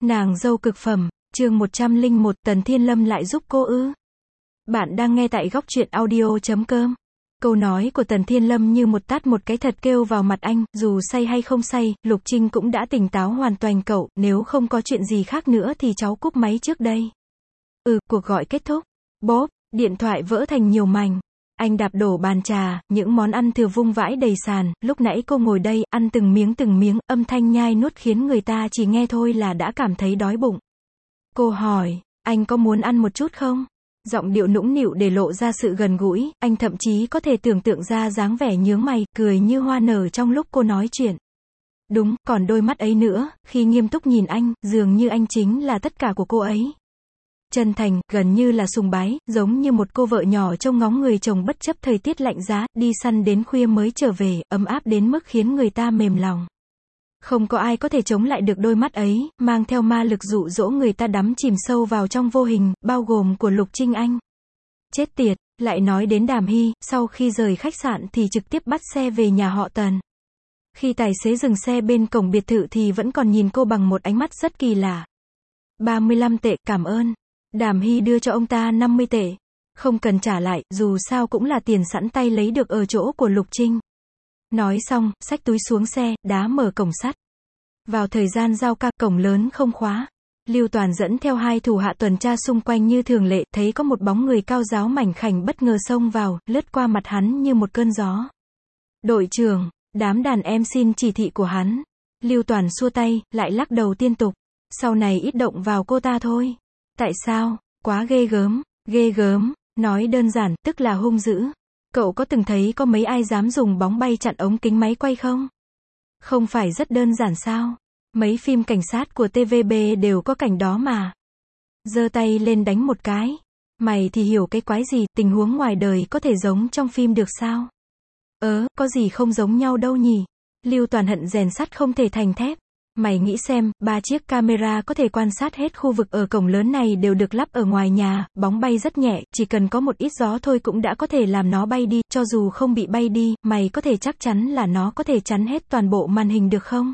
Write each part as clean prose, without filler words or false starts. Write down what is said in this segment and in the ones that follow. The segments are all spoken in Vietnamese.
Nàng dâu cực phẩm, chương 101, Tần Thiên Lâm lại giúp cô ư? Bạn đang nghe tại góc truyện audio.com. Câu nói của Tần Thiên Lâm như một tát một cái thật kêu vào mặt anh, dù say hay không say, Lục Trinh cũng đã tỉnh táo hoàn toàn cậu, nếu không có chuyện gì khác nữa thì cháu cúp máy trước đây. Cuộc gọi kết thúc. Bốp, điện thoại vỡ thành nhiều mảnh. Anh đạp đổ bàn trà, những món ăn thừa vung vãi đầy sàn, lúc nãy cô ngồi đây, ăn từng miếng, âm thanh nhai nuốt khiến người ta chỉ nghe thôi là đã cảm thấy đói bụng. Cô hỏi, anh có muốn ăn một chút không? Giọng điệu nũng nịu để lộ ra sự gần gũi, anh thậm chí có thể tưởng tượng ra dáng vẻ nhướng mày, cười như hoa nở trong lúc cô nói chuyện. Đúng, còn đôi mắt ấy nữa, khi nghiêm túc nhìn anh, dường như anh chính là tất cả của cô ấy. Chân thành, gần như là sùng bái, giống như một cô vợ nhỏ trông ngóng người chồng bất chấp thời tiết lạnh giá, đi săn đến khuya mới trở về, ấm áp đến mức khiến người ta mềm lòng. Không có ai có thể chống lại được đôi mắt ấy, mang theo ma lực dụ dỗ người ta đắm chìm sâu vào trong vô hình, bao gồm của Lục Trinh Anh. Chết tiệt, lại nói đến Đàm Hy, sau khi rời khách sạn thì trực tiếp bắt xe về nhà họ Tần. Khi tài xế dừng xe bên cổng biệt thự thì vẫn còn nhìn cô bằng một ánh mắt rất kỳ lạ. 35 tệ, cảm ơn. Đàm Hy đưa cho ông ta 50 tệ. Không cần trả lại, dù sao cũng là tiền sẵn tay lấy được ở chỗ của Lục Trinh. Nói xong, xách túi xuống xe, đá mở cổng sắt. Vào thời gian giao ca, cổng lớn không khóa. Lưu Toàn dẫn theo hai thủ hạ tuần tra xung quanh như thường lệ, thấy có một bóng người cao ráo mảnh khảnh bất ngờ xông vào, lướt qua mặt hắn như một cơn gió. Đội trưởng, đám đàn em xin chỉ thị của hắn. Lưu Toàn xua tay, lại lắc đầu liên tục. Sau này ít động vào cô ta thôi. Tại sao? Quá ghê gớm, nói đơn giản, tức là hung dữ. Cậu có từng thấy có mấy ai dám dùng bóng bay chặn ống kính máy quay không? Không phải rất đơn giản sao? Mấy phim cảnh sát của TVB đều có cảnh đó mà. Giơ tay lên đánh một cái. Mày thì hiểu cái quái gì, tình huống ngoài đời có thể giống trong phim được sao? Có gì không giống nhau đâu nhỉ? Lưu Toàn hận rèn sắt không thể thành thép. Mày nghĩ xem, 3 chiếc camera có thể quan sát hết khu vực ở cổng lớn này đều được lắp ở ngoài nhà, bóng bay rất nhẹ, chỉ cần có một ít gió thôi cũng đã có thể làm nó bay đi, cho dù không bị bay đi, mày có thể chắc chắn là nó có thể chắn hết toàn bộ màn hình được không?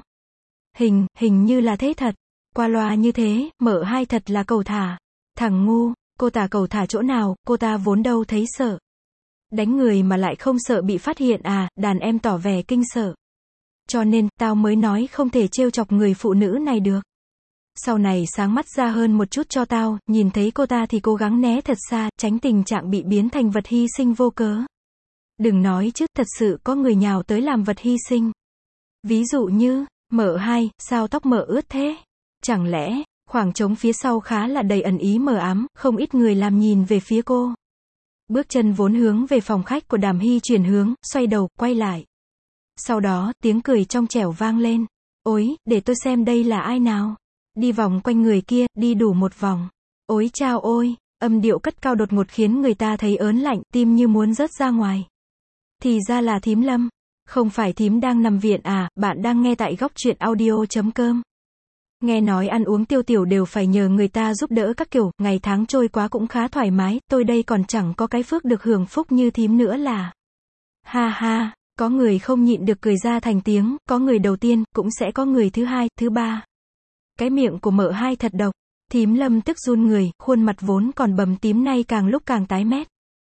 Hình như là thế thật. Qua loa như thế, Mợ Hai thật là cầu thả. Thằng ngu, cô ta cầu thả chỗ nào, cô ta vốn đâu thấy sợ. Đánh người mà lại không sợ bị phát hiện à, đàn em tỏ vẻ kinh sợ. Cho nên, tao mới nói không thể trêu chọc người phụ nữ này được. Sau này sáng mắt ra hơn một chút cho tao, nhìn thấy cô ta thì cố gắng né thật xa, tránh tình trạng bị biến thành vật hy sinh vô cớ. Đừng nói chứ, thật sự có người nhào tới làm vật hy sinh. Ví dụ như, Mợ Hai, sao tóc mợ ướt thế? Chẳng lẽ, khoảng trống phía sau khá là đầy ẩn ý mờ ám, không ít người làm nhìn về phía cô. Bước chân vốn hướng về phòng khách của Đàm Hy chuyển hướng, xoay đầu, quay lại. Sau đó, tiếng cười trong trẻo vang lên. Ôi, để tôi xem đây là ai nào. Đi vòng quanh người kia, đi đủ một vòng. Ôi chao ôi, âm điệu cất cao đột ngột khiến người ta thấy ớn lạnh, tim như muốn rớt ra ngoài. Thì ra là thím Lâm. Không phải thím đang nằm viện à, bạn đang nghe tại góc truyện audio.com. Nghe nói ăn uống tiêu tiểu đều phải nhờ người ta giúp đỡ các kiểu, ngày tháng trôi quá cũng khá thoải mái, tôi đây còn chẳng có cái phước được hưởng phúc như thím nữa là. Ha ha. Có người không nhịn được cười ra thành tiếng, có người đầu tiên, cũng sẽ có người thứ hai, thứ ba. Cái miệng của Mợ Hai thật độc. Thím Lâm tức run người, khuôn mặt vốn còn bầm tím nay càng lúc càng tái mét.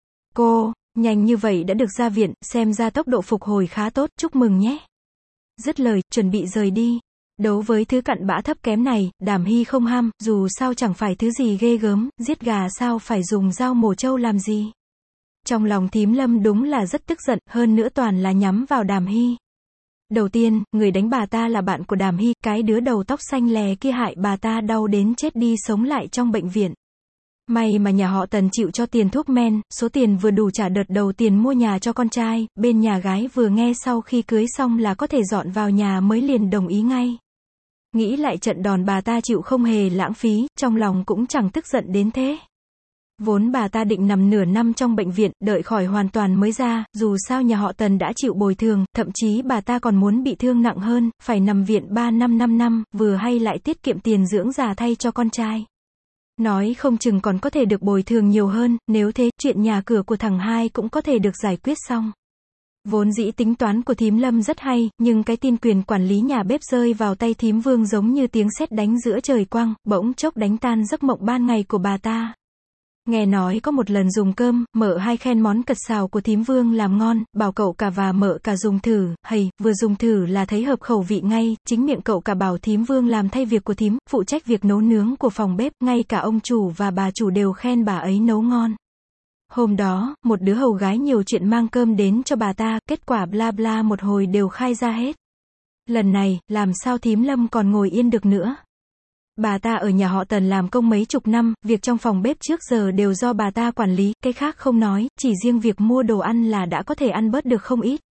Cô, nhanh như vậy đã được ra viện, xem ra tốc độ phục hồi khá tốt, chúc mừng nhé. Dứt lời, chuẩn bị rời đi. Đấu với thứ cặn bã thấp kém này, Đàm Hy không ham, dù sao chẳng phải thứ gì ghê gớm, giết gà sao phải dùng dao mổ trâu làm gì. Trong lòng thím Lâm đúng là rất tức giận, hơn nữa toàn là nhắm vào Đàm Hy. Đầu tiên, người đánh bà ta là bạn của Đàm Hy, cái đứa đầu tóc xanh lè kia hại bà ta đau đến chết đi sống lại trong bệnh viện. May mà nhà họ Tần chịu cho tiền thuốc men, số tiền vừa đủ trả đợt đầu tiền mua nhà cho con trai, bên nhà gái vừa nghe sau khi cưới xong là có thể dọn vào nhà mới liền đồng ý ngay. Nghĩ lại trận đòn bà ta chịu không hề lãng phí, trong lòng cũng chẳng tức giận đến thế. Vốn bà ta định nằm nửa năm trong bệnh viện, đợi khỏi hoàn toàn mới ra, dù sao nhà họ Tần đã chịu bồi thường, thậm chí bà ta còn muốn bị thương nặng hơn, phải nằm viện 3 năm 5 năm, vừa hay lại tiết kiệm tiền dưỡng già thay cho con trai. Nói không chừng còn có thể được bồi thường nhiều hơn, nếu thế, chuyện nhà cửa của thằng hai cũng có thể được giải quyết xong. Vốn dĩ tính toán của thím Lâm rất hay, nhưng cái tin quyền quản lý nhà bếp rơi vào tay thím Vương giống như tiếng sét đánh giữa trời quang, bỗng chốc đánh tan giấc mộng ban ngày của bà ta. Nghe nói có một lần dùng cơm, mợ hai khen món cật xào của thím Vương làm ngon, bảo cậu cả và mợ cả dùng thử, hầy, vừa dùng thử là thấy hợp khẩu vị ngay, chính miệng cậu cả bảo thím Vương làm thay việc của thím, phụ trách việc nấu nướng của phòng bếp, ngay cả ông chủ và bà chủ đều khen bà ấy nấu ngon. Hôm đó, một đứa hầu gái nhiều chuyện mang cơm đến cho bà ta, kết quả bla bla một hồi đều khai ra hết. Lần này, làm sao thím Lâm còn ngồi yên được nữa. Bà ta ở nhà họ Tần làm công mấy chục năm, việc trong phòng bếp trước giờ đều do bà ta quản lý, cái khác không nói, chỉ riêng việc mua đồ ăn là đã có thể ăn bớt được không ít.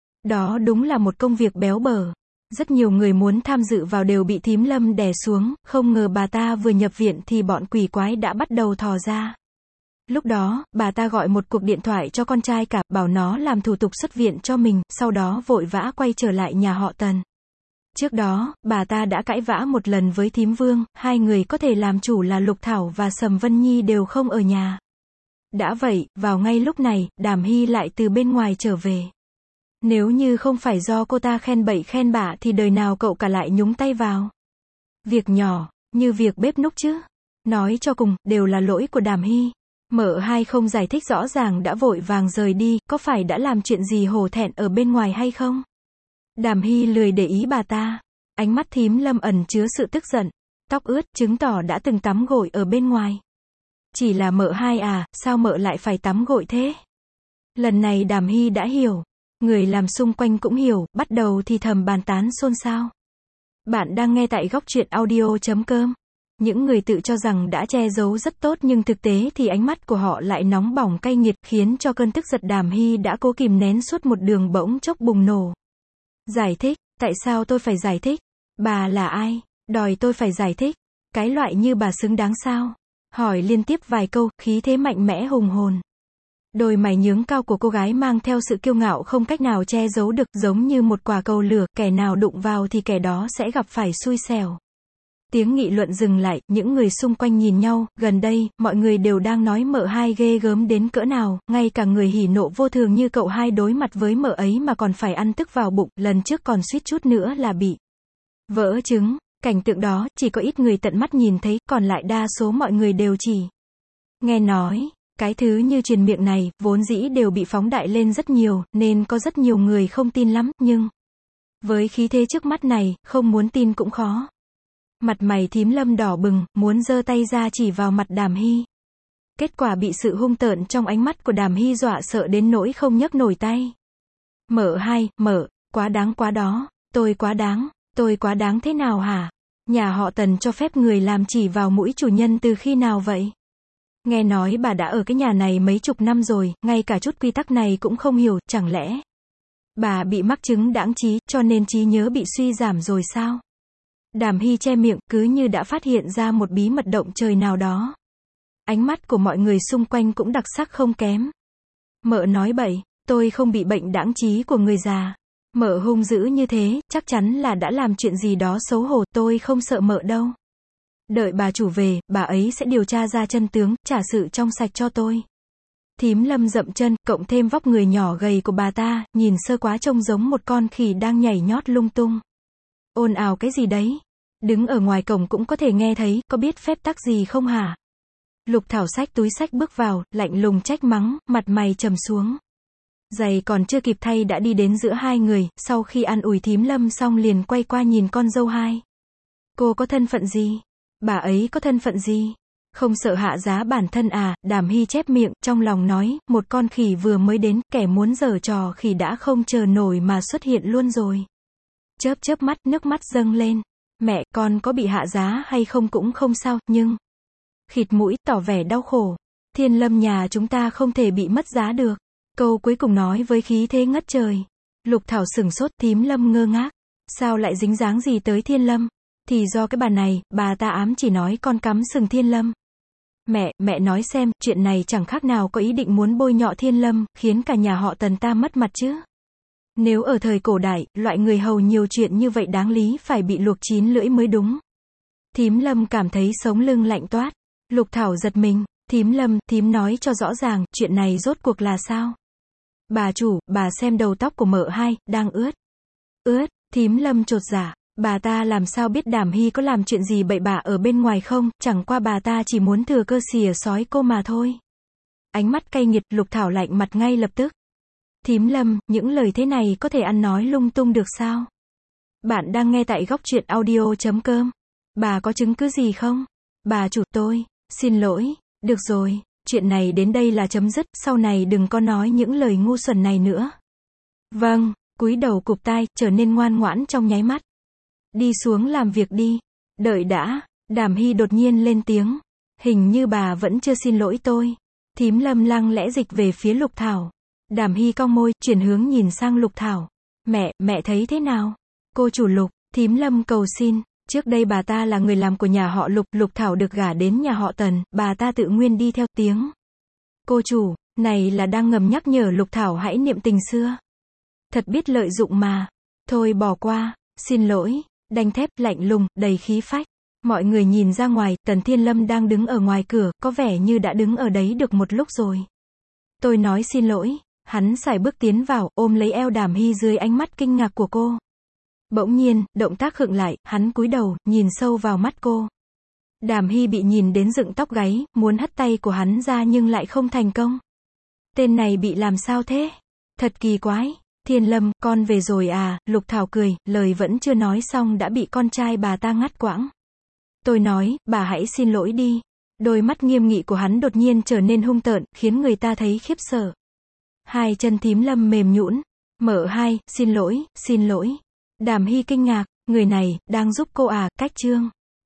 Đó đúng là một công việc béo bở. Rất nhiều người muốn tham dự vào đều bị thím Lâm đè xuống, không ngờ bà ta vừa nhập viện thì bọn quỷ quái đã bắt đầu thò ra. Lúc đó, bà ta gọi một cuộc điện thoại cho con trai cả, bảo nó làm thủ tục xuất viện cho mình, sau đó vội vã quay trở lại nhà họ Tần. Trước đó, bà ta đã cãi vã một lần với thím Vương, hai người có thể làm chủ là Lục Thảo và Sầm Vân Nhi đều không ở nhà. Đã vậy, vào ngay lúc này, Đàm Hy lại từ bên ngoài trở về. Nếu như không phải do cô ta khen bậy khen bạ thì đời nào cậu cả lại nhúng tay vào. Việc nhỏ, như việc bếp núc chứ. Nói cho cùng, đều là lỗi của Đàm Hy. Mợ hai không giải thích rõ ràng đã vội vàng rời đi, có phải đã làm chuyện gì hổ thẹn ở bên ngoài hay không? Đàm Hy lười để ý bà ta. Ánh mắt thím Lâm ẩn chứa sự tức giận. Tóc ướt, chứng tỏ đã từng tắm gội ở bên ngoài. Chỉ là mợ hai à, sao mợ lại phải tắm gội thế? Lần này Đàm Hy đã hiểu. Người làm xung quanh cũng hiểu, bắt đầu thì thầm bàn tán xôn xao. Bạn đang nghe tại góc truyện audio.com. Những người tự cho rằng đã che giấu rất tốt nhưng thực tế thì ánh mắt của họ lại nóng bỏng cay nghiệt, khiến cho cơn tức giận Đàm Hy đã cố kìm nén suốt một đường bỗng chốc bùng nổ. Giải thích, tại sao tôi phải giải thích? Bà là ai? Đòi tôi phải giải thích? Cái loại như bà xứng đáng sao? Hỏi liên tiếp vài câu, khí thế mạnh mẽ hùng hồn. Đôi mày nhướng cao của cô gái mang theo sự kiêu ngạo không cách nào che giấu được, giống như một quả cầu lửa, kẻ nào đụng vào thì kẻ đó sẽ gặp phải xui xẻo. Tiếng nghị luận dừng lại, những người xung quanh nhìn nhau, gần đây, mọi người đều đang nói mợ hai ghê gớm đến cỡ nào, ngay cả người hỉ nộ vô thường như cậu hai đối mặt với mợ ấy mà còn phải ăn tức vào bụng, lần trước còn suýt chút nữa là bị vỡ trứng. Cảnh tượng đó, chỉ có ít người tận mắt nhìn thấy, còn lại đa số mọi người đều chỉ nghe nói. Cái thứ như truyền miệng này, vốn dĩ đều bị phóng đại lên rất nhiều, nên có rất nhiều người không tin lắm, nhưng với khí thế trước mắt này, không muốn tin cũng khó. Mặt mày thím Lâm đỏ bừng, muốn giơ tay ra chỉ vào mặt Đàm Hy. Kết quả bị sự hung tợn trong ánh mắt của Đàm Hy dọa sợ đến nỗi không nhấc nổi tay. Mợ hai, mợ, quá đáng quá đó, tôi quá đáng thế nào hả? Nhà họ Tần cho phép người làm chỉ vào mũi chủ nhân từ khi nào vậy? Nghe nói bà đã ở cái nhà này mấy chục năm rồi, ngay cả chút quy tắc này cũng không hiểu, chẳng lẽ bà bị mắc chứng đãng trí, cho nên trí nhớ bị suy giảm rồi sao? Đàm Hy che miệng, cứ như đã phát hiện ra một bí mật động trời nào đó. Ánh mắt của mọi người xung quanh cũng đặc sắc không kém. Mợ nói bậy, tôi không bị bệnh đãng trí của người già. Mợ hung dữ như thế, chắc chắn là đã làm chuyện gì đó xấu hổ, tôi không sợ mợ đâu. Đợi bà chủ về, bà ấy sẽ điều tra ra chân tướng, trả sự trong sạch cho tôi. Thím Lâm dậm chân, cộng thêm vóc người nhỏ gầy của bà ta, nhìn sơ quá trông giống một con khỉ đang nhảy nhót lung tung. Ồn ào cái gì đấy? Đứng ở ngoài cổng cũng có thể nghe thấy, có biết phép tắc gì không hả? Lục Thảo xách túi xách bước vào, lạnh lùng trách mắng, mặt mày trầm xuống. Giày còn chưa kịp thay đã đi đến giữa hai người, sau khi an ủi thím Lâm xong liền quay qua nhìn con dâu hai. Cô có thân phận gì? Bà ấy có thân phận gì? Không sợ hạ giá bản thân à? Đàm Hy chép miệng, trong lòng nói, một con khỉ vừa mới đến, kẻ muốn giở trò khỉ đã không chờ nổi mà xuất hiện luôn rồi. Chớp chớp mắt, nước mắt dâng lên. Mẹ, con có bị hạ giá hay không cũng không sao, nhưng khịt mũi, tỏ vẻ đau khổ. Thiên Lâm nhà chúng ta không thể bị mất giá được. Câu cuối cùng nói với khí thế ngất trời. Lục Thảo sửng sốt, thím Lâm ngơ ngác. Sao lại dính dáng gì tới Thiên Lâm? Thì do cái bà này, bà ta ám chỉ nói con cắm sừng Thiên Lâm. Mẹ nói xem, chuyện này chẳng khác nào có ý định muốn bôi nhọ Thiên Lâm, khiến cả nhà họ Tần ta mất mặt chứ. Nếu ở thời cổ đại, loại người hầu nhiều chuyện như vậy đáng lý phải bị luộc chín lưỡi mới đúng. Thím Lâm cảm thấy sống lưng lạnh toát. Lục Thảo giật mình. Thím Lâm, thím nói cho rõ ràng, chuyện này rốt cuộc là sao? Bà chủ, bà xem đầu tóc của mợ hai, đang ướt. Ướt, thím Lâm chột dạ. Bà ta làm sao biết Đàm Hy có làm chuyện gì bậy bạ ở bên ngoài không, chẳng qua bà ta chỉ muốn thừa cơ xỉa xói cô mà thôi. Ánh mắt cay nghiệt, Lục Thảo lạnh mặt ngay lập tức. Thím Lâm, những lời thế này có thể ăn nói lung tung được sao? Bạn đang nghe tại góc truyện audio.com. Bà có chứng cứ gì không? Bà chủ, tôi xin lỗi. Được rồi, chuyện này đến đây là chấm dứt, sau này đừng có nói những lời ngu xuẩn này nữa. Vâng, cúi đầu cụp tai, trở nên ngoan ngoãn trong nháy mắt. Đi xuống làm việc đi. Đợi đã, Đàm Hy đột nhiên lên tiếng. Hình như bà vẫn chưa xin lỗi tôi. Thím Lâm lăng lẽ dịch về phía Lục Thảo. Đàm Hy cong môi, chuyển hướng nhìn sang Lục Thảo. Mẹ thấy thế nào? Cô chủ Lục, thím Lâm cầu xin. Trước đây bà ta là người làm của nhà họ Lục, Lục Thảo được gả đến nhà họ Tần, bà ta tự nguyện đi theo tiếng. Cô chủ, này là đang ngầm nhắc nhở Lục Thảo hãy niệm tình xưa. Thật biết lợi dụng mà. Thôi bỏ qua, xin lỗi, đanh thép, lạnh lùng, đầy khí phách. Mọi người nhìn ra ngoài, Tần Thiên Lâm đang đứng ở ngoài cửa, có vẻ như đã đứng ở đấy được một lúc rồi. Tôi nói xin lỗi, hắn sải bước tiến vào, ôm lấy eo Đàm Hy dưới ánh mắt kinh ngạc của cô. Bỗng nhiên, động tác khựng lại, hắn cúi đầu, nhìn sâu vào mắt cô. Đàm Hy bị nhìn đến dựng tóc gáy, muốn hất tay của hắn ra nhưng lại không thành công. Tên này bị làm sao thế? Thật kỳ quái. Thiên Lâm, con về rồi à? Lục Thảo cười, lời vẫn chưa nói xong đã bị con trai bà ta ngắt quãng. Tôi nói, bà hãy xin lỗi đi. Đôi mắt nghiêm nghị của hắn đột nhiên trở nên hung tợn, khiến người ta thấy khiếp sợ. Hai chân thím Lâm mềm nhũn. Mợ hai, xin lỗi. Đàm Hy kinh ngạc, người này, đang giúp cô à, cách chương.